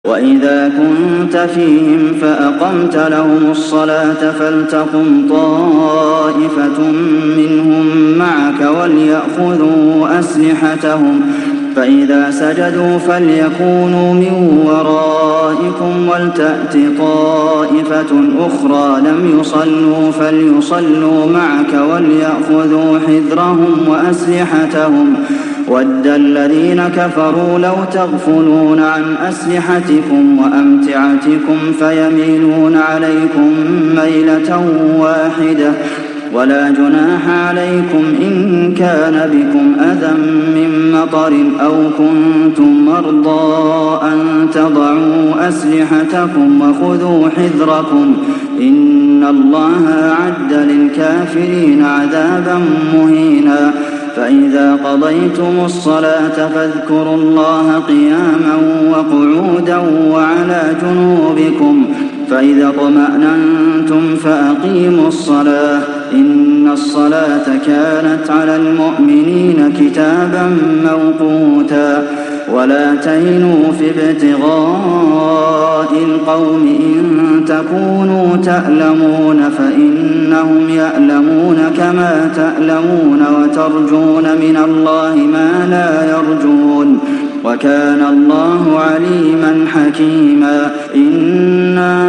وإذا كنت فيهم فأقمت لهم الصلاة فلتقم طائفة منهم معك وليأخذوا أسلحتهم فإذا سجدوا فليكونوا من ورائكم ولتأت طائفة أخرى لم يصلوا فليصلوا معك وليأخذوا حذرهم وأسلحتهم وَدَّ الَّذِينَ كَفَرُوا لَوْ تَغْفُلُونَ عَنْ أَسْلِحَتِكُمْ وَأَمْتِعَتِكُمْ فَيَمِيلُونَ عَلَيْكُم مَّيْلَةً وَاحِدَةً وَلَا جُنَاحَ عَلَيْكُمْ إِن كَانَ بِكُمْ أَذًى مِّن مَّطَرٍ أَوْ كُنتُم مَّرْضَىٰ أَن تَضَعُوا أَسْلِحَتَكُمْ وَخُذُوا حِذْرَكُمْ ۗ إِنَّ اللَّهَ أَعَدَّ لِلْكَافِرِينَ عَذَابًا مُّهِينًا فإذا قضيتم الصلاة فاذكروا الله قياما وقعودا وعلى جنوبكم فإذا اطمأننتم فأقيموا الصلاة إن الصلاة كانت على المؤمنين كتابا موقوتا ولا تهنوا في ابتغاء القوم إن تكونوا تألمون فإنهم يألمون كما تألمون وترجون من الله ما لا يرجون وكان الله عليما حكيما إنا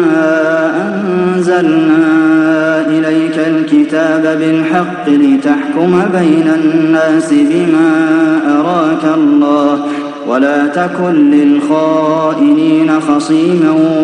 أنزلنا إليك الكتاب بالحق لتحكم بين الناس بما أراك الله ولا تكن للخائنين خصيما